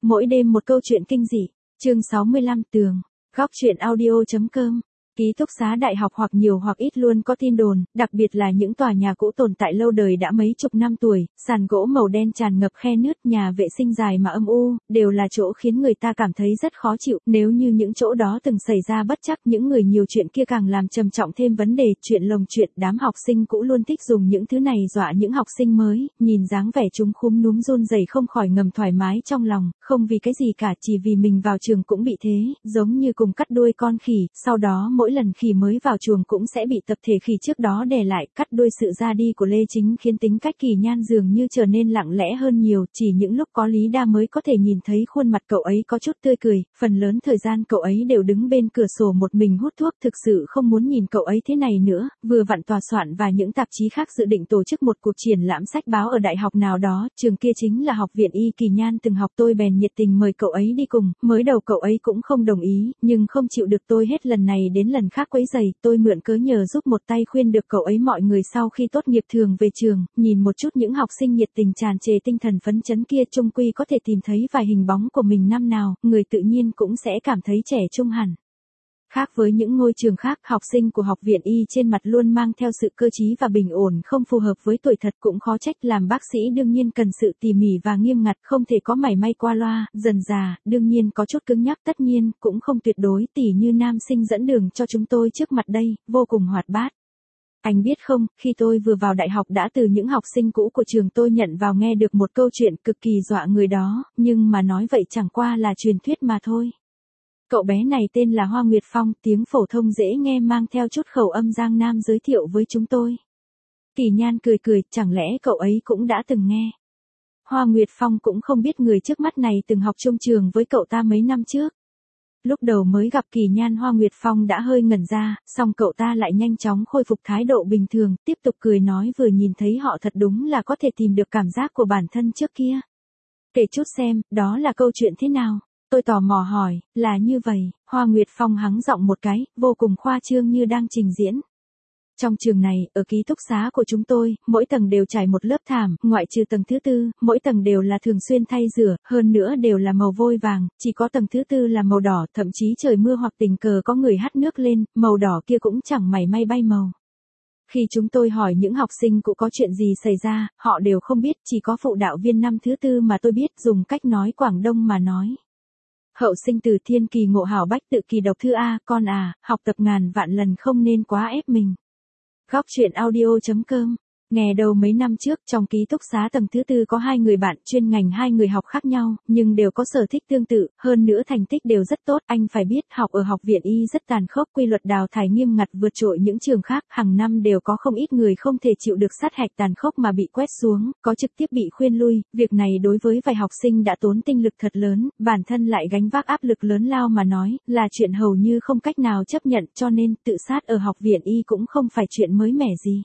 Mỗi đêm một câu chuyện kinh dị. Chương 65 tường. Góc truyện audio.com. Ký túc xá đại học hoặc nhiều hoặc ít luôn có tin đồn, đặc biệt là những tòa nhà cũ tồn tại lâu đời đã mấy chục năm tuổi, sàn gỗ màu đen tràn ngập khe nứt, nhà vệ sinh dài mà âm u, đều là chỗ khiến người ta cảm thấy rất khó chịu. Nếu như những chỗ đó từng xảy ra bất trắc, những người nhiều chuyện kia càng làm trầm trọng thêm vấn đề. Chuyện lồng chuyện, đám học sinh cũ luôn thích dùng những thứ này dọa những học sinh mới, nhìn dáng vẻ chúng khúm núm run rẩy không khỏi ngầm thoải mái trong lòng, không vì cái gì cả, chỉ vì mình vào trường cũng bị thế, giống như cùng cắt đuôi con khỉ. Sau đó mỗi lần khỉ mới vào chuồng cũng sẽ bị tập thể khỉ trước đó đè lại. Cắt đuôi sự ra đi của Lê Chính khiến tính cách Kỳ Nhan dường như trở nên lặng lẽ hơn nhiều, chỉ những lúc có Lý Đa mới có thể nhìn thấy khuôn mặt cậu ấy có chút tươi cười, phần lớn thời gian cậu ấy đều đứng bên cửa sổ một mình hút thuốc, thực sự không muốn nhìn cậu ấy thế này nữa. Vừa vặn tòa soạn và những tạp chí khác dự định tổ chức một cuộc triển lãm sách báo ở đại học nào đó, trường kia chính là Học viện Y Kỳ Nhan từng học, tôi bèn nhiệt tình mời cậu ấy đi cùng. Mới đầu cậu ấy cũng không đồng ý, nhưng không chịu được tôi hết lần này đến lần khác quấy rầy, tôi mượn cớ nhờ giúp một tay khuyên được cậu ấy. Mọi người sau khi tốt nghiệp thường về trường, nhìn một chút những học sinh nhiệt tình tràn trề tinh thần phấn chấn kia, chung quy có thể tìm thấy vài hình bóng của mình năm nào, người tự nhiên cũng sẽ cảm thấy trẻ trung hẳn. Khác với những ngôi trường khác, học sinh của Học viện Y trên mặt luôn mang theo sự cơ trí và bình ổn, không phù hợp với tuổi thật. Cũng khó trách, làm bác sĩ đương nhiên cần sự tỉ mỉ và nghiêm ngặt, không thể có mảy may qua loa. Dần già, đương nhiên có chút cứng nhắc, tất nhiên cũng không tuyệt đối, tỉ như nam sinh dẫn đường cho chúng tôi trước mặt đây, vô cùng hoạt bát. Anh biết không, khi tôi vừa vào đại học đã từ những học sinh cũ của trường tôi nhận vào nghe được một câu chuyện cực kỳ dọa người đó, nhưng mà nói vậy chẳng qua là truyền thuyết mà thôi. Cậu bé này tên là Hoa Nguyệt Phong, tiếng phổ thông dễ nghe mang theo chút khẩu âm Giang Nam giới thiệu với chúng tôi. Kỳ Nhan cười cười, chẳng lẽ cậu ấy cũng đã từng nghe. Hoa Nguyệt Phong cũng không biết người trước mắt này từng học chung trường với cậu ta mấy năm trước. Lúc đầu mới gặp Kỳ Nhan, Hoa Nguyệt Phong đã hơi ngẩn ra, song cậu ta lại nhanh chóng khôi phục thái độ bình thường, tiếp tục cười nói vừa nhìn thấy họ thật đúng là có thể tìm được cảm giác của bản thân trước kia. Kể chút xem, đó là câu chuyện thế nào? Tôi tò mò hỏi. Là như vậy, Hoa Nguyệt Phong hắng giọng một cái, vô cùng khoa trương như đang trình diễn. Trong trường này, ở ký túc xá của chúng tôi, mỗi tầng đều trải một lớp thảm, ngoại trừ tầng thứ tư, mỗi tầng đều là thường xuyên thay rửa, hơn nữa đều là màu vôi vàng, chỉ có tầng thứ tư là màu đỏ, thậm chí trời mưa hoặc tình cờ có người hắt nước lên, màu đỏ kia cũng chẳng mảy may bay màu. Khi chúng tôi hỏi những học sinh cũ có chuyện gì xảy ra, họ đều không biết, chỉ có phụ đạo viên năm thứ tư mà tôi biết, dùng cách nói Quảng Đông mà nói. Hậu sinh từ thiên kỳ ngộ hảo bách tự kỳ độc thư A, con à, học tập ngàn vạn lần không nên quá ép mình. Góc truyện audio.com. Nghe đầu mấy năm trước, trong ký túc xá tầng thứ tư có hai người bạn, chuyên ngành hai người học khác nhau, nhưng đều có sở thích tương tự, hơn nữa thành tích đều rất tốt. Anh phải biết, học ở Học viện Y rất tàn khốc, quy luật đào thải nghiêm ngặt vượt trội những trường khác, hàng năm đều có không ít người không thể chịu được sát hạch tàn khốc mà bị quét xuống, có trực tiếp bị khuyên lui. Việc này đối với vài học sinh đã tốn tinh lực thật lớn, bản thân lại gánh vác áp lực lớn lao mà nói, là chuyện hầu như không cách nào chấp nhận, cho nên tự sát ở Học viện Y cũng không phải chuyện mới mẻ gì.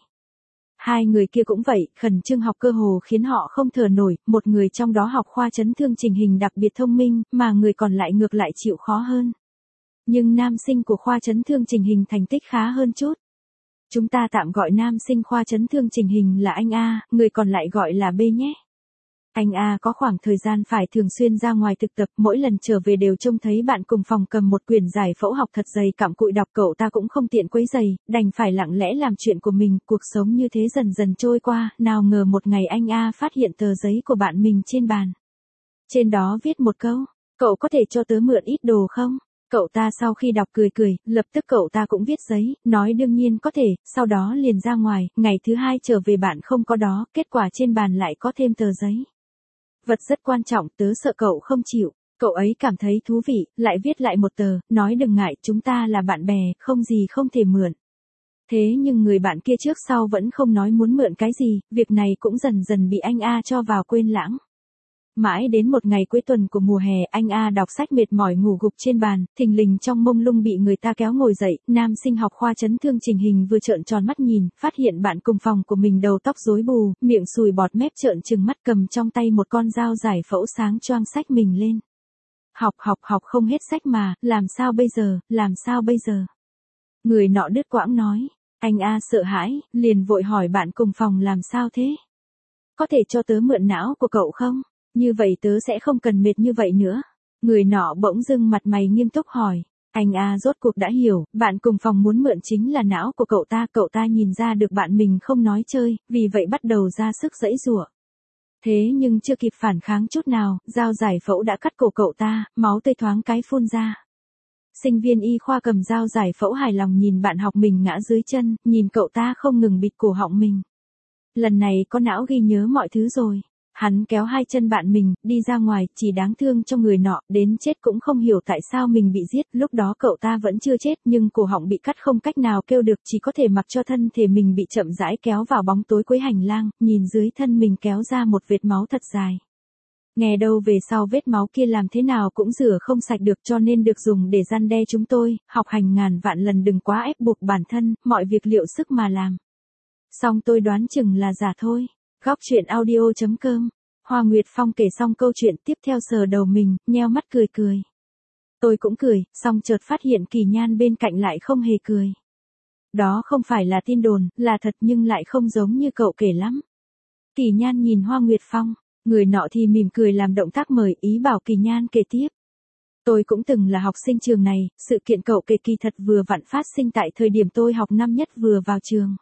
Hai người kia cũng vậy, khẩn trương học cơ hồ khiến họ không thở nổi, một người trong đó học khoa chấn thương chỉnh hình đặc biệt thông minh, mà người còn lại ngược lại chịu khó hơn. Nhưng nam sinh của khoa chấn thương chỉnh hình thành tích khá hơn chút. Chúng ta tạm gọi nam sinh khoa chấn thương chỉnh hình là anh A, người còn lại gọi là B nhé. Anh A có khoảng thời gian phải thường xuyên ra ngoài thực tập, mỗi lần trở về đều trông thấy bạn cùng phòng cầm một quyển giải phẫu học thật dày cặm cụi đọc, cậu ta cũng không tiện quấy rầy, đành phải lặng lẽ làm chuyện của mình. Cuộc sống như thế dần dần trôi qua, nào ngờ một ngày anh A phát hiện tờ giấy của bạn mình trên bàn. Trên đó viết một câu, cậu có thể cho tớ mượn ít đồ không? Cậu ta sau khi đọc cười cười, lập tức cậu ta cũng viết giấy, nói đương nhiên có thể, sau đó liền ra ngoài. Ngày thứ hai trở về bạn không có đó, kết quả trên bàn lại có thêm tờ giấy. Vật rất quan trọng, tớ sợ cậu không chịu. Cậu ấy cảm thấy thú vị, lại viết lại một tờ, nói đừng ngại, chúng ta là bạn bè, không gì không thể mượn. Thế nhưng người bạn kia trước sau vẫn không nói muốn mượn cái gì, việc này cũng dần dần bị anh A cho vào quên lãng. Mãi đến một ngày cuối tuần của mùa hè, anh A đọc sách mệt mỏi ngủ gục trên bàn, thình lình trong mông lung bị người ta kéo ngồi dậy, nam sinh học khoa chấn thương chỉnh hình vừa trợn tròn mắt nhìn, phát hiện bạn cùng phòng của mình đầu tóc rối bù, miệng sùi bọt mép trợn trừng mắt, cầm trong tay một con dao giải phẫu sáng choang xách mình lên. Học không hết sách mà, làm sao bây giờ? Người nọ đứt quãng nói, anh A sợ hãi, liền vội hỏi bạn cùng phòng làm sao thế? Có thể cho tớ mượn não của cậu không? Như vậy tớ sẽ không cần mệt như vậy nữa. Người nọ bỗng dưng mặt mày nghiêm túc hỏi. Anh à, rốt cuộc đã hiểu, bạn cùng phòng muốn mượn chính là não của cậu ta nhìn ra được bạn mình không nói chơi, vì vậy bắt đầu ra sức giãy giụa. Thế nhưng chưa kịp phản kháng chút nào, dao giải phẫu đã cắt cổ cậu ta, máu tươi thoáng cái phun ra. Sinh viên y khoa cầm dao giải phẫu hài lòng nhìn bạn học mình ngã dưới chân, nhìn cậu ta không ngừng bịt cổ họng mình. Lần này có não ghi nhớ mọi thứ rồi. Hắn kéo hai chân bạn mình, đi ra ngoài, chỉ đáng thương cho người nọ, đến chết cũng không hiểu tại sao mình bị giết, lúc đó cậu ta vẫn chưa chết nhưng cổ họng bị cắt không cách nào kêu được, chỉ có thể mặc cho thân thể mình bị chậm rãi kéo vào bóng tối cuối hành lang, nhìn dưới thân mình kéo ra một vệt máu thật dài. Nghe đâu về sau vết máu kia làm thế nào cũng rửa không sạch được cho nên được dùng để răn đe chúng tôi, học hành ngàn vạn lần đừng quá ép buộc bản thân, mọi việc liệu sức mà làm. Xong tôi đoán chừng là giả thôi. Góc truyện audio.com. Hoa Nguyệt Phong kể xong câu chuyện tiếp theo sờ đầu mình, nheo mắt cười cười. Tôi cũng cười, xong chợt phát hiện Kỳ Nhan bên cạnh lại không hề cười. Đó không phải là tin đồn, là thật nhưng lại không giống như cậu kể lắm. Kỳ Nhan nhìn Hoa Nguyệt Phong, người nọ thì mỉm cười làm động tác mời ý bảo Kỳ Nhan kể tiếp. Tôi cũng từng là học sinh trường này, sự kiện cậu kể kỳ thật vừa vặn phát sinh tại thời điểm tôi học năm nhất vừa vào trường.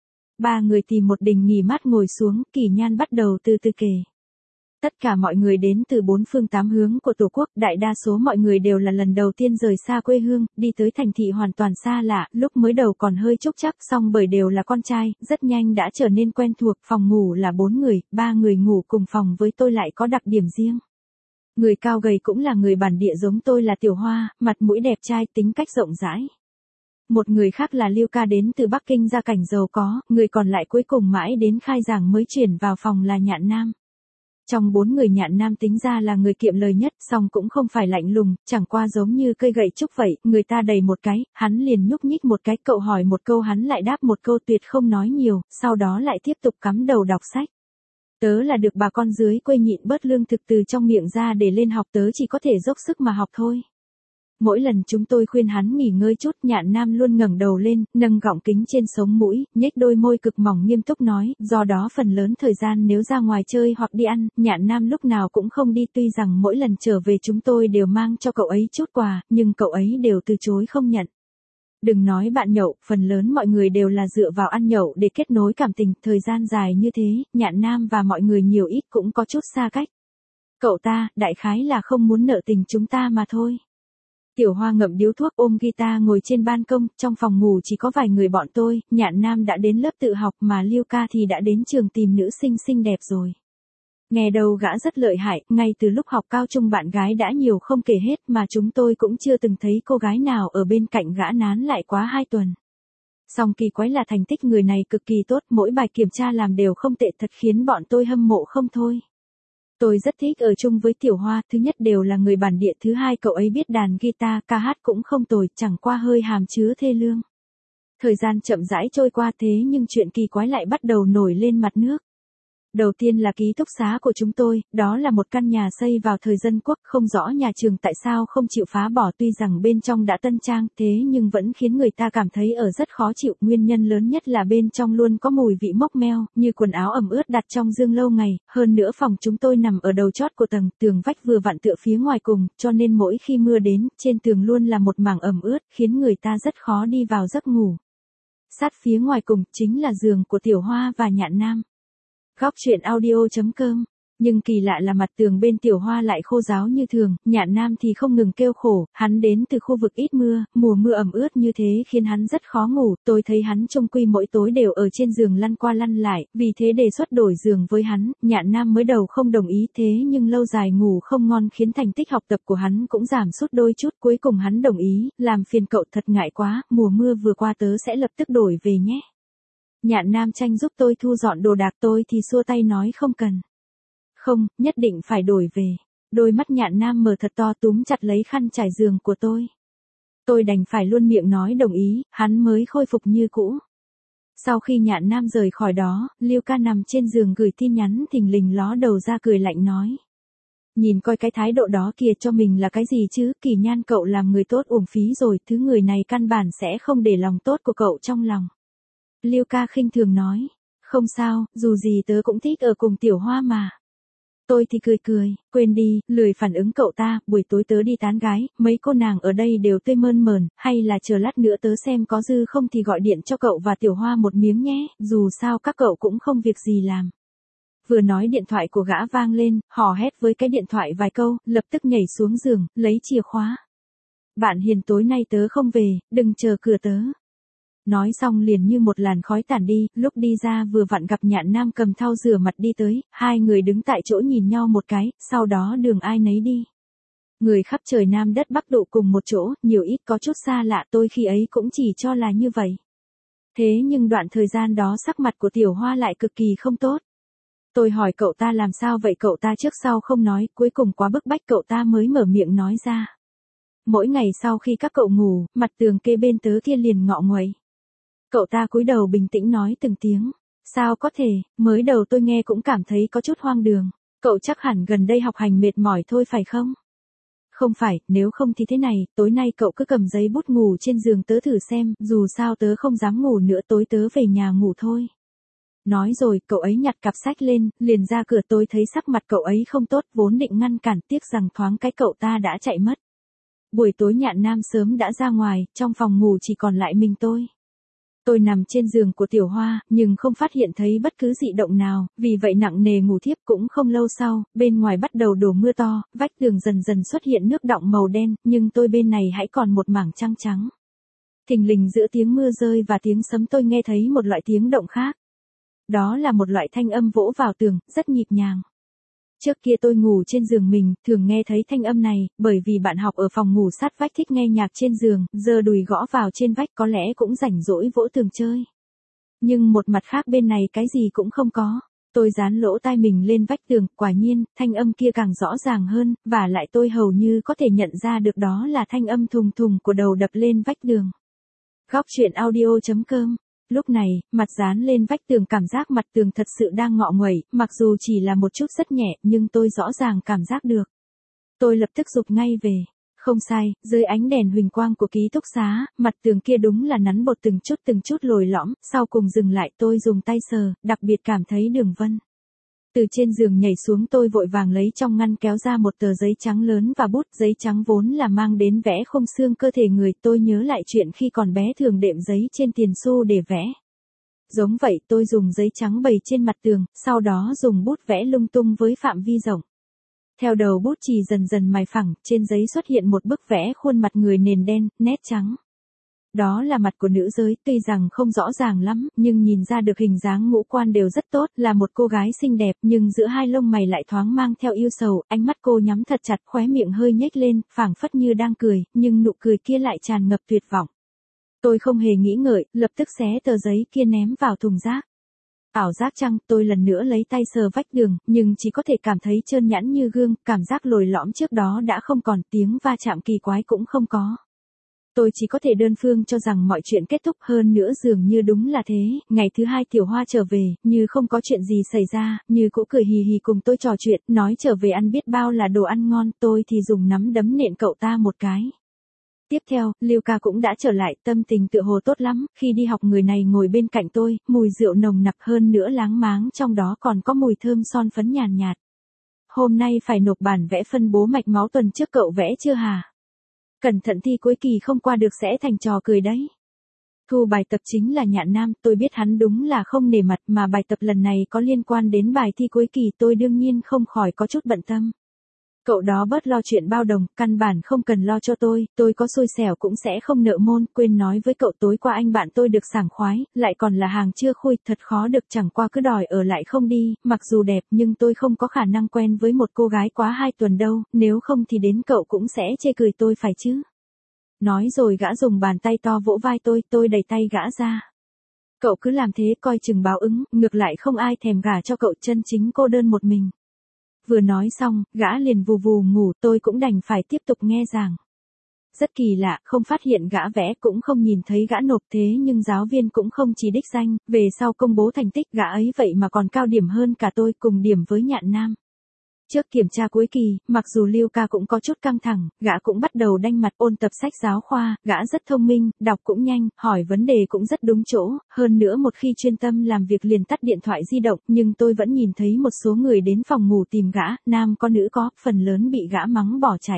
Ba người tìm một đình nghỉ mát ngồi xuống, Kỳ Nhan bắt đầu từ từ kể. Tất cả mọi người đến từ bốn phương tám hướng của Tổ quốc, đại đa số mọi người đều là lần đầu tiên rời xa quê hương, đi tới thành thị hoàn toàn xa lạ, lúc mới đầu còn hơi chúc chắc, song bởi đều là con trai, rất nhanh đã trở nên quen thuộc, phòng ngủ là 4 người, 3 người ngủ cùng phòng với tôi lại có đặc điểm riêng. Người cao gầy cũng là người bản địa giống tôi là Tiểu Hoa, mặt mũi đẹp trai, tính cách rộng rãi. Một người khác là Lưu Ca đến từ Bắc Kinh gia cảnh giàu có, người còn lại cuối cùng mãi đến khai giảng mới chuyển vào phòng là Nhạn Nam. Trong 4 người Nhạn Nam tính ra là người kiệm lời nhất, song cũng không phải lạnh lùng, chẳng qua giống như cây gậy trúc vậy, người ta đầy một cái, hắn liền nhúc nhích một cái, cậu hỏi một câu hắn lại đáp một câu tuyệt không nói nhiều, sau đó lại tiếp tục cắm đầu đọc sách. Tớ là được bà con dưới quê nhịn bớt lương thực từ trong miệng ra để lên học, tớ chỉ có thể dốc sức mà học thôi. Mỗi lần chúng tôi khuyên hắn nghỉ ngơi chút, Nhạn Nam luôn ngẩng đầu lên, nâng gọng kính trên sống mũi, nhếch đôi môi cực mỏng nghiêm túc nói, do đó phần lớn thời gian nếu ra ngoài chơi hoặc đi ăn, Nhạn Nam lúc nào cũng không đi, tuy rằng mỗi lần trở về chúng tôi đều mang cho cậu ấy chút quà, nhưng cậu ấy đều từ chối không nhận. Đừng nói bạn nhậu, phần lớn mọi người đều là dựa vào ăn nhậu để kết nối cảm tình, thời gian dài như thế, Nhạn Nam và mọi người nhiều ít cũng có chút xa cách. Cậu ta, đại khái là không muốn nợ tình chúng ta mà thôi. Tiểu Hoa ngậm điếu thuốc ôm guitar ngồi trên ban công, trong phòng ngủ chỉ có vài người bọn tôi, Nhạn Nam đã đến lớp tự học mà Lưu Ca thì đã đến trường tìm nữ sinh xinh đẹp rồi. Nghe đầu gã rất lợi hại, ngay từ lúc học cao trung bạn gái đã nhiều không kể hết mà chúng tôi cũng chưa từng thấy cô gái nào ở bên cạnh gã nán lại quá 2 tuần. Song kỳ quái là thành tích người này cực kỳ tốt, mỗi bài kiểm tra làm đều không tệ thật khiến bọn tôi hâm mộ không thôi. Tôi rất thích ở chung với Tiểu Hoa, thứ nhất đều là người bản địa, thứ hai cậu ấy biết đàn guitar, ca hát cũng không tồi, chẳng qua hơi hàm chứa thê lương. Thời gian chậm rãi trôi qua thế nhưng chuyện kỳ quái lại bắt đầu nổi lên mặt nước. Đầu tiên là ký túc xá của chúng tôi, đó là một căn nhà xây vào thời dân quốc, không rõ nhà trường tại sao không chịu phá bỏ, tuy rằng bên trong đã tân trang, thế nhưng vẫn khiến người ta cảm thấy ở rất khó chịu, nguyên nhân lớn nhất là bên trong luôn có mùi vị mốc meo, như quần áo ẩm ướt đặt trong dương lâu ngày, hơn nữa phòng chúng tôi nằm ở đầu chót của tầng, tường vách vừa vặn tựa phía ngoài cùng, cho nên mỗi khi mưa đến, trên tường luôn là một mảng ẩm ướt, khiến người ta rất khó đi vào giấc ngủ. Sát phía ngoài cùng chính là giường của Tiểu Hoa và Nhạn Nam. Góc truyện audio.com. Nhưng kỳ lạ là mặt tường bên Tiểu Hoa lại khô ráo như thường, Nhạn Nam thì không ngừng kêu khổ, hắn đến từ khu vực ít mưa, mùa mưa ẩm ướt như thế khiến hắn rất khó ngủ, tôi thấy hắn chung quy mỗi tối đều ở trên giường lăn qua lăn lại, vì thế đề xuất đổi giường với hắn, Nhạn Nam mới đầu không đồng ý thế nhưng lâu dài ngủ không ngon khiến thành tích học tập của hắn cũng giảm sút đôi chút, cuối cùng hắn đồng ý, làm phiền cậu thật ngại quá, mùa mưa vừa qua tớ sẽ lập tức đổi về nhé. Nhạn Nam tranh giúp tôi thu dọn đồ đạc, tôi thì xua tay nói không cần. Không, nhất định phải đổi về. Đôi mắt Nhạn Nam mở thật to túm chặt lấy khăn trải giường của tôi. Tôi đành phải luôn miệng nói đồng ý, hắn mới khôi phục như cũ. Sau khi Nhạn Nam rời khỏi đó, Lưu Ca nằm trên giường gửi tin nhắn thình lình ló đầu ra cười lạnh nói. Nhìn coi cái thái độ đó kìa, cho mình là cái gì chứ, Kỳ Nhan cậu làm người tốt uổng phí rồi, thứ người này căn bản sẽ không để lòng tốt của cậu trong lòng. Lưu Ca khinh thường nói, không sao, dù gì tớ cũng thích ở cùng Tiểu Hoa mà. Tôi thì cười cười, quên đi, lười phản ứng cậu ta, buổi tối tớ đi tán gái, mấy cô nàng ở đây đều tươi mơn mởn, hay là chờ lát nữa tớ xem có dư không thì gọi điện cho cậu và Tiểu Hoa một miếng nhé, dù sao các cậu cũng không việc gì làm. Vừa nói điện thoại của gã vang lên, hò hét với cái điện thoại vài câu, lập tức nhảy xuống giường, lấy chìa khóa. Bạn Hiền tối nay tớ không về, đừng chờ cửa tớ. Nói xong liền như một làn khói tản đi, lúc đi ra vừa vặn gặp Nhạn Nam cầm thau rửa mặt đi tới, hai người đứng tại chỗ nhìn nhau một cái, sau đó đường ai nấy đi. Người khắp trời Nam đất Bắc độ cùng một chỗ, nhiều ít có chút xa lạ, tôi khi ấy cũng chỉ cho là như vậy. Thế nhưng đoạn thời gian đó sắc mặt của Tiểu Hoa lại cực kỳ không tốt. Tôi hỏi cậu ta làm sao vậy, cậu ta trước sau không nói, cuối cùng quá bức bách cậu ta mới mở miệng nói ra. Mỗi ngày sau khi các cậu ngủ, mặt tường kê bên tớ kia liền ngọ nguậy. Cậu ta cúi đầu bình tĩnh nói từng tiếng. Sao có thể, mới đầu tôi nghe cũng cảm thấy có chút hoang đường. Cậu chắc hẳn gần đây học hành mệt mỏi thôi phải không? Không phải, nếu không thì thế này, tối nay cậu cứ cầm giấy bút ngủ trên giường tớ thử xem, dù sao tớ không dám ngủ nữa, tối tớ về nhà ngủ thôi. Nói rồi, cậu ấy nhặt cặp sách lên, liền ra cửa. Tôi thấy sắc mặt cậu ấy không tốt, vốn định ngăn cản, tiếc rằng thoáng cái cậu ta đã chạy mất. Buổi tối Nhạn Nam sớm đã ra ngoài, trong phòng ngủ chỉ còn lại mình tôi. Tôi nằm trên giường của Tiểu Hoa, nhưng không phát hiện thấy bất cứ dị động nào, vì vậy nặng nề ngủ thiếp. Cũng không lâu sau, bên ngoài bắt đầu đổ mưa to, vách tường dần dần xuất hiện nước đọng màu đen, nhưng tôi bên này hãy còn một mảng trăng trắng. Thình lình giữa tiếng mưa rơi và tiếng sấm tôi nghe thấy một loại tiếng động khác. Đó là một loại thanh âm vỗ vào tường, rất nhịp nhàng. Trước kia tôi ngủ trên giường mình, thường nghe thấy thanh âm này, bởi vì bạn học ở phòng ngủ sát vách thích nghe nhạc trên giường, giờ đùi gõ vào trên vách có lẽ cũng rảnh rỗi vỗ tường chơi. Nhưng một mặt khác bên này cái gì cũng không có. Tôi dán lỗ tai mình lên vách tường, quả nhiên, thanh âm kia càng rõ ràng hơn, và lại tôi hầu như có thể nhận ra được đó là thanh âm thùng thùng của đầu đập lên vách tường. Góc truyện audio.com. Lúc này, mặt dán lên vách tường, cảm giác mặt tường thật sự đang ngọ nguậy, mặc dù chỉ là một chút rất nhẹ, nhưng tôi rõ ràng cảm giác được. Tôi lập tức giục ngay về. Không sai, dưới ánh đèn huỳnh quang của ký túc xá, mặt tường kia đúng là nắn bột từng chút lồi lõm, sau cùng dừng lại. Tôi dùng tay sờ, đặc biệt cảm thấy đường vân. Từ trên giường nhảy xuống, tôi vội vàng lấy trong ngăn kéo ra một tờ giấy trắng lớn và bút. Giấy trắng vốn là mang đến vẽ khung xương cơ thể người, tôi nhớ lại chuyện khi còn bé thường đệm giấy trên tiền xu để vẽ. Giống vậy, tôi dùng giấy trắng bày trên mặt tường, sau đó dùng bút vẽ lung tung với phạm vi rộng. Theo đầu bút chì dần dần mài phẳng, trên giấy xuất hiện một bức vẽ khuôn mặt người nền đen, nét trắng. Đó là mặt của nữ giới, tuy rằng không rõ ràng lắm, nhưng nhìn ra được hình dáng ngũ quan đều rất tốt, là một cô gái xinh đẹp, nhưng giữa hai lông mày lại thoáng mang theo yêu sầu, ánh mắt cô nhắm thật chặt, khóe miệng hơi nhếch lên, phảng phất như đang cười, nhưng nụ cười kia lại tràn ngập tuyệt vọng. Tôi không hề nghĩ ngợi, lập tức xé tờ giấy kia ném vào thùng rác. Ảo giác chăng, tôi lần nữa lấy tay sờ vách tường, nhưng chỉ có thể cảm thấy trơn nhẵn như gương, cảm giác lồi lõm trước đó đã không còn, tiếng va chạm kỳ quái cũng không có. Tôi chỉ có thể đơn phương cho rằng mọi chuyện kết thúc, hơn nữa dường như đúng là thế. Ngày thứ hai Tiểu Hoa trở về, như không có chuyện gì xảy ra, như cũ cười hì hì cùng tôi trò chuyện, nói trở về ăn biết bao là đồ ăn ngon, tôi thì dùng nắm đấm nện cậu ta một cái. Tiếp theo, Lưu Ca cũng đã trở lại, tâm tình tựa hồ tốt lắm, khi đi học người này ngồi bên cạnh tôi, mùi rượu nồng nặc, hơn nữa láng máng, trong đó còn có mùi thơm son phấn nhàn nhạt. Hôm nay phải nộp bản vẽ phân bố mạch máu, tuần trước cậu vẽ chưa hả? Cẩn thận thi cuối kỳ không qua được sẽ thành trò cười đấy. Thu bài tập chính là Nhạn Nam, tôi biết hắn đúng là không nể mặt, mà bài tập lần này có liên quan đến bài thi cuối kỳ, tôi đương nhiên không khỏi có chút bận tâm. Cậu đó bớt lo chuyện bao đồng, căn bản không cần lo cho tôi có xui xẻo cũng sẽ không nợ môn, quên nói với cậu tối qua anh bạn tôi được sảng khoái, lại còn là hàng chưa khui, thật khó được, chẳng qua cứ đòi ở lại không đi, mặc dù đẹp nhưng tôi không có khả năng quen với một cô gái quá 2 tuần đâu, nếu không thì đến cậu cũng sẽ chê cười tôi phải chứ. Nói rồi gã dùng bàn tay to vỗ vai tôi đẩy tay gã ra. Cậu cứ làm thế coi chừng báo ứng, ngược lại không ai thèm gả cho cậu, chân chính cô đơn một mình. Vừa nói xong, gã liền vù vù ngủ, tôi cũng đành phải tiếp tục nghe giảng. Rất kỳ lạ, không phát hiện gã vẽ, cũng không nhìn thấy gã nộp, thế nhưng giáo viên cũng không chỉ đích danh, về sau công bố thành tích gã ấy vậy mà còn cao điểm hơn cả tôi, cùng điểm với Nhạn Nam. Trước kiểm tra cuối kỳ, mặc dù Luka cũng có chút căng thẳng, gã cũng bắt đầu đanh mặt ôn tập sách giáo khoa, gã rất thông minh, đọc cũng nhanh, hỏi vấn đề cũng rất đúng chỗ, hơn nữa một khi chuyên tâm làm việc liền tắt điện thoại di động, nhưng tôi vẫn nhìn thấy một số người đến phòng ngủ tìm gã, nam có nữ có, phần lớn bị gã mắng bỏ chạy.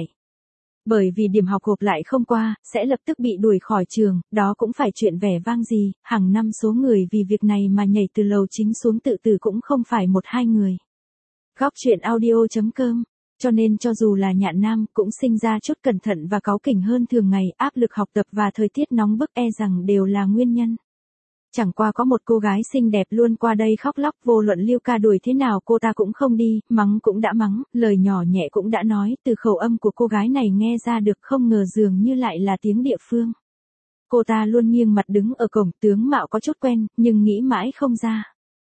Bởi vì điểm học gộp lại không qua, sẽ lập tức bị đuổi khỏi trường, đó cũng phải chuyện vẻ vang gì, hàng năm số người vì việc này mà nhảy từ lầu chính xuống tự tử cũng không phải một hai người. Góc chuyện audio.com. Cho nên cho dù là Nhạn Nam cũng sinh ra chút cẩn thận và cáu kỉnh hơn thường ngày, áp lực học tập và thời tiết nóng bức rằng đều là nguyên nhân. Chẳng qua có một cô gái xinh đẹp luôn qua đây khóc lóc, vô luận Luka đuổi thế nào cô ta cũng không đi, mắng cũng đã mắng, lời nhỏ nhẹ cũng đã nói, từ khẩu âm của cô gái này nghe ra được không ngờ dường như lại là tiếng địa phương. Cô ta luôn nghiêng mặt đứng ở cổng, tướng mạo có chút quen, nhưng nghĩ mãi không ra.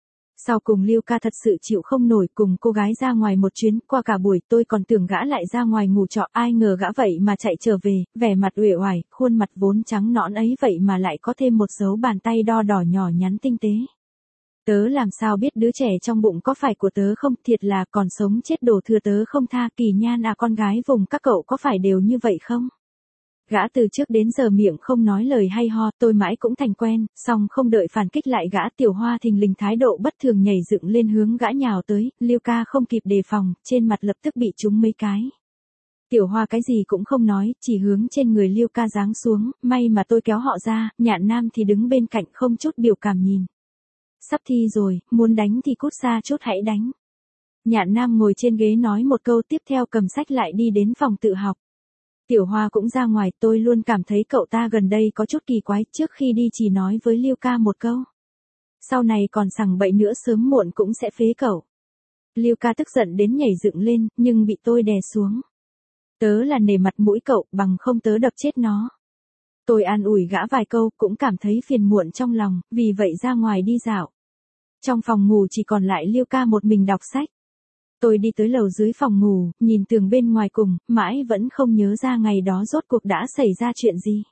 Sau cùng Luka thật sự chịu không nổi, cùng cô gái ra ngoài một chuyến, qua cả buổi tôi còn tưởng gã lại ra ngoài ngủ trọ, ai ngờ gã vậy mà chạy trở về, vẻ mặt uể oải, khuôn mặt vốn trắng nõn ấy vậy mà lại có thêm một dấu bàn tay đo đỏ nhỏ nhắn tinh tế. Tớ làm sao biết đứa trẻ trong bụng có phải của tớ không, thiệt là còn sống chết đổ thừa tớ không tha, Kỳ Nhan à, con gái vùng các cậu có phải đều như vậy không? Gã từ trước đến giờ miệng không nói lời hay ho, tôi mãi cũng thành quen, song không đợi phản kích lại gã, Tiểu Hoa thình lình thái độ bất thường nhảy dựng lên hướng gã nhào tới, Luka không kịp đề phòng, trên mặt lập tức bị trúng mấy cái. Tiểu Hoa cái gì cũng không nói, chỉ hướng trên người Luka giáng xuống, may mà tôi kéo họ ra, Nhạn Nam thì đứng bên cạnh không chút biểu cảm nhìn. Sắp thi rồi, muốn đánh thì cút xa chút hãy đánh. Nhạn Nam ngồi trên ghế nói một câu, tiếp theo cầm sách lại đi đến phòng tự học. Tiểu Hoa cũng ra ngoài, tôi luôn cảm thấy cậu ta gần đây có chút kỳ quái, trước khi đi chỉ nói với Luka một câu. Sau này còn sằng bậy nữa sớm muộn cũng sẽ phế cậu. Luka tức giận đến nhảy dựng lên, nhưng bị tôi đè xuống. Tớ là nể mặt mũi cậu, bằng không tớ đập chết nó. Tôi an ủi gã vài câu, cũng cảm thấy phiền muộn trong lòng, vì vậy ra ngoài đi dạo. Trong phòng ngủ chỉ còn lại Luka một mình đọc sách. Tôi đi tới lầu dưới phòng ngủ, nhìn tường bên ngoài cùng, mãi vẫn không nhớ ra ngày đó rốt cuộc đã xảy ra chuyện gì.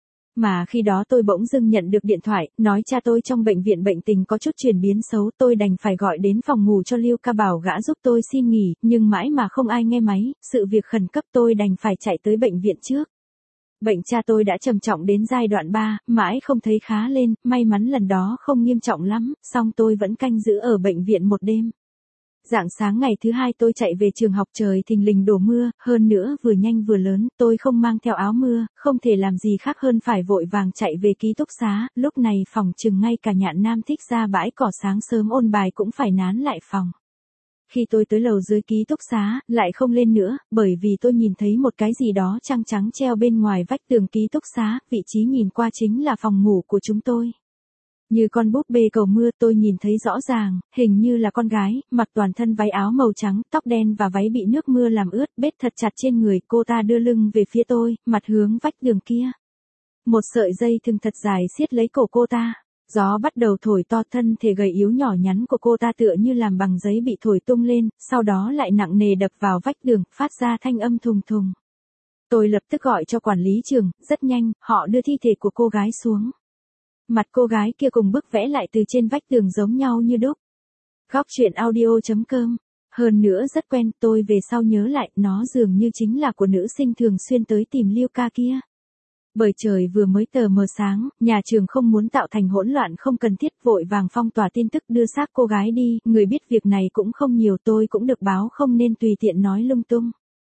Mà khi đó tôi bỗng dưng nhận được điện thoại, nói cha tôi trong bệnh viện bệnh tình có chút chuyển biến xấu, tôi đành phải gọi đến phòng ngủ cho Luka bảo gã giúp tôi xin nghỉ, nhưng mãi mà không ai nghe máy, sự việc khẩn cấp tôi đành phải chạy tới bệnh viện trước. Bệnh cha tôi đã trầm trọng đến giai đoạn 3, mãi không thấy khá lên, may mắn lần đó không nghiêm trọng lắm, song tôi vẫn canh giữ ở bệnh viện một đêm. Rạng sáng ngày thứ hai tôi chạy về trường học, trời thình lình đổ mưa, hơn nữa vừa nhanh vừa lớn, tôi không mang theo áo mưa, không thể làm gì khác hơn phải vội vàng chạy về ký túc xá, lúc này phòng chừng ngay cả Nhạn Nam thích ra bãi cỏ sáng sớm ôn bài cũng phải nán lại phòng. Khi tôi tới lầu dưới ký túc xá, lại không lên nữa, bởi vì tôi nhìn thấy một cái gì đó trăng trắng treo bên ngoài vách tường ký túc xá, vị trí nhìn qua chính là phòng ngủ của chúng tôi. Như con búp bê cầu mưa, tôi nhìn thấy rõ ràng, hình như là con gái, mặc toàn thân váy áo màu trắng, tóc đen và váy bị nước mưa làm ướt, bết thật chặt trên người, cô ta đưa lưng về phía tôi, mặt hướng vách tường kia. Một sợi dây thừng thật dài siết lấy cổ cô ta. Gió bắt đầu thổi to, thân thể gầy yếu nhỏ nhắn của cô ta tựa như làm bằng giấy bị thổi tung lên, sau đó lại nặng nề đập vào vách tường, phát ra thanh âm thùng thùng. Tôi lập tức gọi cho quản lý trường, rất nhanh, họ đưa thi thể của cô gái xuống. Mặt cô gái kia cùng bức vẽ lại từ trên vách tường giống nhau như đúc. Góc chuyện audio.com. Hơn nữa rất quen, tôi về sau nhớ lại, nó dường như chính là của nữ sinh thường xuyên tới tìm Luka kia. Bởi trời vừa mới tờ mờ sáng, nhà trường không muốn tạo thành hỗn loạn không cần thiết, vội vàng phong tỏa tin tức đưa xác cô gái đi, người biết việc này cũng không nhiều, tôi cũng được báo không nên tùy tiện nói lung tung.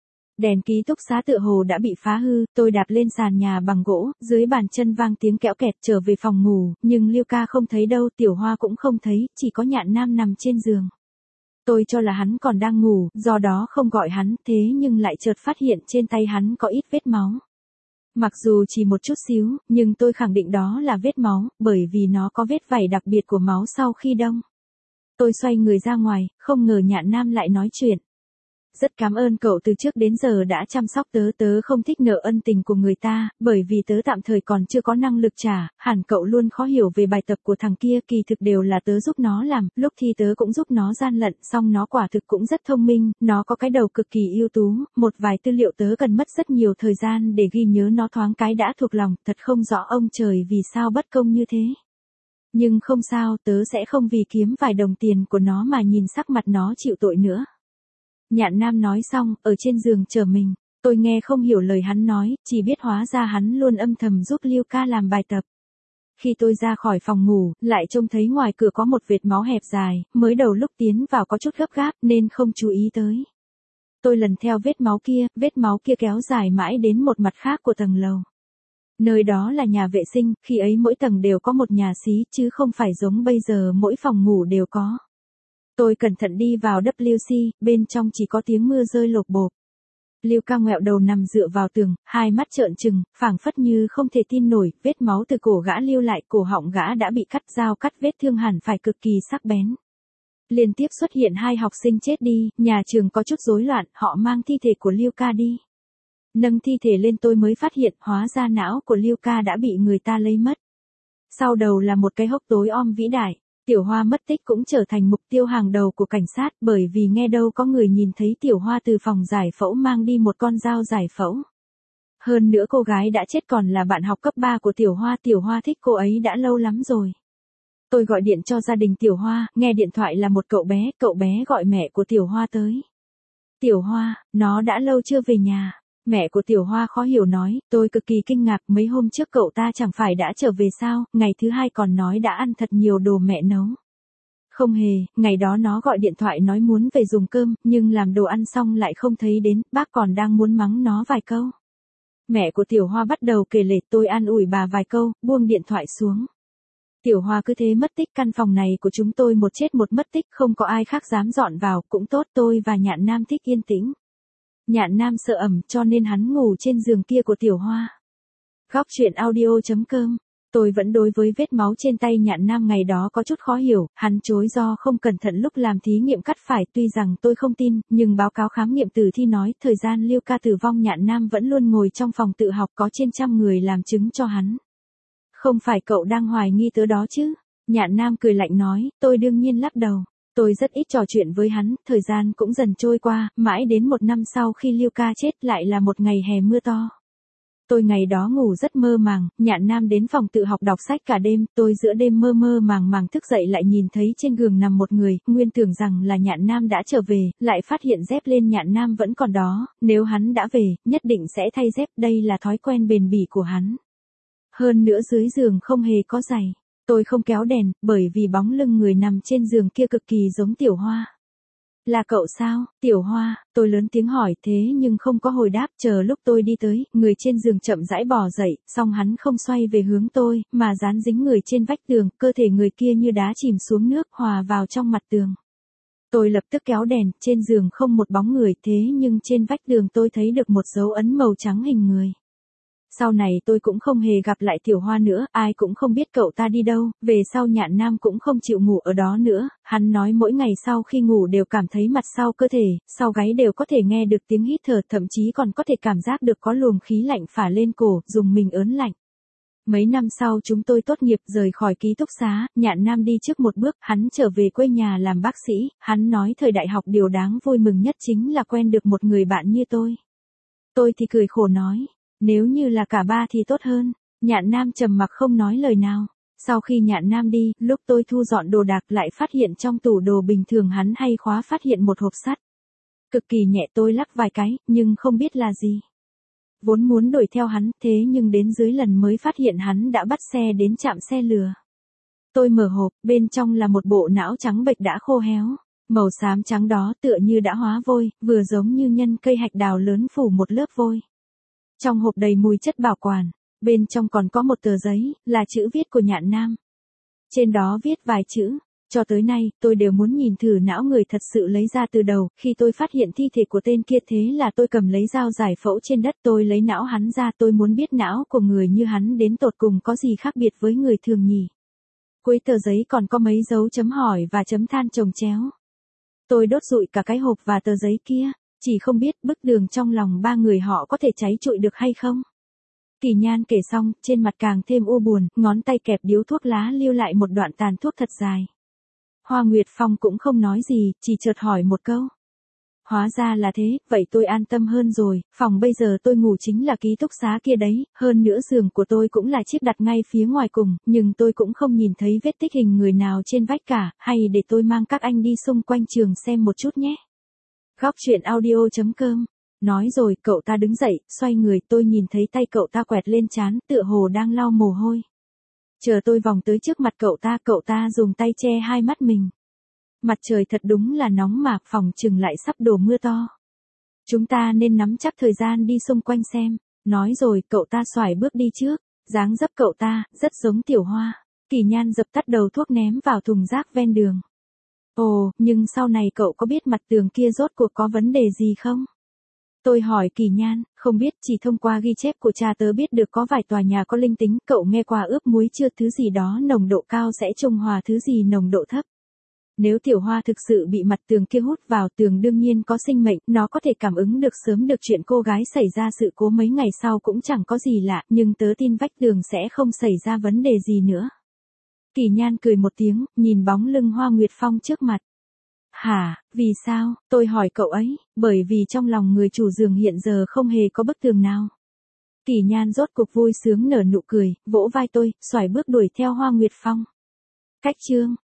Đèn ký túc xá tựa hồ đã bị phá hư, tôi đạp lên sàn nhà bằng gỗ, dưới bàn chân vang tiếng kẽo kẹt, trở về phòng ngủ, nhưng Luka không thấy đâu, Tiểu Hoa cũng không thấy, chỉ có Nhạn Nam nằm trên giường. Tôi cho là hắn còn đang ngủ, do đó không gọi hắn, thế nhưng lại chợt phát hiện trên tay hắn có ít vết máu. Mặc dù chỉ một chút xíu, nhưng tôi khẳng định đó là vết máu, bởi vì nó có vết vảy đặc biệt của máu sau khi đông. Tôi xoay người ra ngoài, không ngờ Nhạn Nam lại nói chuyện. Rất cảm ơn cậu từ trước đến giờ đã chăm sóc tớ, tớ không thích nợ ân tình của người ta, bởi vì tớ tạm thời còn chưa có năng lực trả, hẳn cậu luôn khó hiểu về bài tập của thằng kia, kỳ thực đều là tớ giúp nó làm, lúc thi tớ cũng giúp nó gian lận, song nó quả thực cũng rất thông minh, nó có cái đầu cực kỳ ưu tú, một vài tư liệu tớ cần mất rất nhiều thời gian để ghi nhớ nó thoáng cái đã thuộc lòng, thật không rõ ông trời vì sao bất công như thế. Nhưng không sao, tớ sẽ không vì kiếm vài đồng tiền của nó mà nhìn sắc mặt nó chịu tội nữa. Nhạn Nam nói xong, ở trên giường chờ mình. Tôi nghe không hiểu lời hắn nói, chỉ biết hóa ra hắn luôn âm thầm giúp Lưu Ca làm bài tập. Khi tôi ra khỏi phòng ngủ, lại trông thấy ngoài cửa có một vệt máu hẹp dài, mới đầu lúc tiến vào có chút gấp gáp nên không chú ý tới. Tôi lần theo vết máu kia kéo dài mãi đến một mặt khác của tầng lầu. Nơi đó là nhà vệ sinh, khi ấy mỗi tầng đều có một nhà xí chứ không phải giống bây giờ mỗi phòng ngủ đều có. Tôi cẩn thận đi vào WC, bên trong chỉ có tiếng mưa rơi lộp bộp. Lưu Ca ngoẹo đầu nằm dựa vào tường, hai mắt trợn trừng, phảng phất như không thể tin nổi, vết máu từ cổ gã lưu lại, cổ họng gã đã bị cắt dao cắt, vết thương hẳn phải cực kỳ sắc bén. Liên tiếp xuất hiện 2 học sinh chết đi, nhà trường có chút rối loạn, họ mang thi thể của Lưu Ca đi. Nâng thi thể lên tôi mới phát hiện, hóa ra não của Lưu Ca đã bị người ta lấy mất. Sau đầu là một cái hốc tối om vĩ đại. Tiểu Hoa mất tích cũng trở thành mục tiêu hàng đầu của cảnh sát, bởi vì nghe đâu có người nhìn thấy Tiểu Hoa từ phòng giải phẫu mang đi một con dao giải phẫu. Hơn nữa cô gái đã chết còn là bạn học cấp 3 của Tiểu Hoa thích cô ấy đã lâu lắm rồi. Tôi gọi điện cho gia đình Tiểu Hoa, nghe điện thoại là một cậu bé gọi mẹ của Tiểu Hoa tới. Tiểu Hoa, nó đã lâu chưa về nhà. Mẹ của Tiểu Hoa khó hiểu nói, tôi cực kỳ kinh ngạc, mấy hôm trước cậu ta chẳng phải đã trở về sao, ngày thứ 2 còn nói đã ăn thật nhiều đồ mẹ nấu. Không hề, ngày đó nó gọi điện thoại nói muốn về dùng cơm, nhưng làm đồ ăn xong lại không thấy đến, bác còn đang muốn mắng nó vài câu. Mẹ của Tiểu Hoa bắt đầu kể lể, tôi an ủi bà vài câu, buông điện thoại xuống. Tiểu Hoa cứ thế mất tích, căn phòng này của chúng tôi một chết một mất tích, không có ai khác dám dọn vào, cũng tốt, tôi và Nhạn Nam thích yên tĩnh. Nhạn Nam sợ ẩm cho nên hắn ngủ trên giường kia của Tiểu Hoa. Góc truyện audio.com. Tôi vẫn đối với vết máu trên tay Nhạn Nam ngày đó có chút khó hiểu, hắn chối do không cẩn thận lúc làm thí nghiệm cắt phải, tuy rằng tôi không tin, nhưng báo cáo khám nghiệm tử thi nói, thời gian Lưu Ca tử vong Nhạn Nam vẫn luôn ngồi trong phòng tự học, có trên 100 người làm chứng cho hắn. Không phải cậu đang hoài nghi tớ đó chứ? Nhạn Nam cười lạnh nói, tôi đương nhiên lắc đầu. Tôi rất ít trò chuyện với hắn, thời gian cũng dần trôi qua, mãi đến 1 năm sau khi Lưu Ca chết lại là một ngày hè mưa to. Tôi ngày đó ngủ rất mơ màng, Nhạn Nam đến phòng tự học đọc sách cả đêm, tôi giữa đêm mơ mơ màng thức dậy lại nhìn thấy trên giường nằm một người, nguyên tưởng rằng là Nhạn Nam đã trở về, lại phát hiện dép lên Nhạn Nam vẫn còn đó, nếu hắn đã về, nhất định sẽ thay dép, đây là thói quen bền bỉ của hắn. Hơn nữa dưới giường không hề có giày. Tôi không kéo đèn, bởi vì bóng lưng người nằm trên giường kia cực kỳ giống Tiểu Hoa. Là cậu sao, Tiểu Hoa, tôi lớn tiếng hỏi thế nhưng không có hồi đáp, chờ lúc tôi đi tới, người trên giường chậm rãi bò dậy, song hắn không xoay về hướng tôi, mà dán dính người trên vách tường, cơ thể người kia như đá chìm xuống nước, hòa vào trong mặt tường. Tôi lập tức kéo đèn, trên giường không một bóng người, thế nhưng trên vách tường tôi thấy được một dấu ấn màu trắng hình người. Sau này tôi cũng không hề gặp lại Tiểu Hoa nữa, ai cũng không biết cậu ta đi đâu, về sau Nhạn Nam cũng không chịu ngủ ở đó nữa, hắn nói mỗi ngày sau khi ngủ đều cảm thấy mặt sau cơ thể, sau gáy đều có thể nghe được tiếng hít thở, thậm chí còn có thể cảm giác được có luồng khí lạnh phả lên cổ, dùng mình ớn lạnh. Mấy năm sau chúng tôi tốt nghiệp rời khỏi ký túc xá, Nhạn Nam đi trước một bước, hắn trở về quê nhà làm bác sĩ, hắn nói thời đại học điều đáng vui mừng nhất chính là quen được một người bạn như tôi. Tôi thì cười khổ nói. Nếu như là cả ba thì tốt hơn. Nhạn Nam trầm mặc không nói lời nào. Sau khi Nhạn Nam đi, lúc tôi thu dọn đồ đạc lại phát hiện trong tủ đồ bình thường hắn hay khóa phát hiện một hộp sắt. Cực kỳ nhẹ, tôi lắc vài cái, nhưng không biết là gì. Vốn muốn đuổi theo hắn, thế nhưng đến dưới lần mới phát hiện hắn đã bắt xe đến trạm xe lừa. Tôi mở hộp, bên trong là một bộ não trắng bệch đã khô héo. Màu xám trắng đó tựa như đã hóa vôi, vừa giống như nhân cây hạch đào lớn phủ một lớp vôi. Trong hộp đầy mùi chất bảo quản, bên trong còn có một tờ giấy, là chữ viết của Nhạn Nam. Trên đó viết vài chữ, cho tới nay, tôi đều muốn nhìn thử não người thật sự lấy ra từ đầu, khi tôi phát hiện thi thể của tên kia thế là tôi cầm lấy dao giải phẫu trên đất, tôi lấy não hắn ra, tôi muốn biết não của người như hắn đến tột cùng có gì khác biệt với người thường nhỉ. Cuối tờ giấy còn có mấy dấu chấm hỏi và chấm than chồng chéo. Tôi đốt rụi cả cái hộp và tờ giấy kia. Chỉ không biết bức đường trong lòng ba người họ có thể cháy trụi được hay không. Kỳ Nhan kể xong, trên mặt càng thêm u buồn, ngón tay kẹp điếu thuốc lá lưu lại một đoạn tàn thuốc thật dài. Hoa Nguyệt Phong cũng không nói gì, chỉ chợt hỏi một câu. Hóa ra là thế, vậy tôi an tâm hơn rồi, phòng bây giờ tôi ngủ chính là ký túc xá kia đấy, hơn nữa giường của tôi cũng là chiếc đặt ngay phía ngoài cùng, nhưng tôi cũng không nhìn thấy vết tích hình người nào trên vách cả, hay để tôi mang các anh đi xung quanh trường xem một chút nhé. Góc chuyện audio.com. Nói rồi, cậu ta đứng dậy, xoay người, tôi nhìn thấy tay cậu ta quẹt lên trán, tựa hồ đang lau mồ hôi. Chờ tôi vòng tới trước mặt cậu ta dùng tay che hai mắt mình. Mặt trời thật đúng là nóng mà, phòng chừng lại sắp đổ mưa to. Chúng ta nên nắm chắc thời gian đi xung quanh xem. Nói rồi, cậu ta xoài bước đi trước. Dáng dấp cậu ta, rất giống Tiểu Hoa. Kỳ Nhan dập tắt đầu thuốc ném vào thùng rác ven đường. Ồ, nhưng sau này cậu có biết mặt tường kia rốt cuộc có vấn đề gì không? Tôi hỏi Kỳ Nhan, không biết, chỉ thông qua ghi chép của cha tớ biết được có vài tòa nhà có linh tính, cậu nghe qua ướp muối chưa, thứ gì đó nồng độ cao sẽ trung hòa thứ gì nồng độ thấp. Nếu Tiểu Hoa thực sự bị mặt tường kia hút vào, tường đương nhiên có sinh mệnh, nó có thể cảm ứng được sớm được chuyện cô gái xảy ra sự cố mấy ngày sau cũng chẳng có gì lạ, nhưng tớ tin vách tường sẽ không xảy ra vấn đề gì nữa. Kỳ Nhan cười một tiếng, nhìn bóng lưng Hoa Nguyệt Phong trước mặt. Hả, vì sao? Tôi hỏi cậu ấy, bởi vì trong lòng người chủ giường hiện giờ không hề có bức tường nào. Kỳ Nhan rốt cuộc vui sướng nở nụ cười, vỗ vai tôi, xoài bước đuổi theo Hoa Nguyệt Phong. Cách chương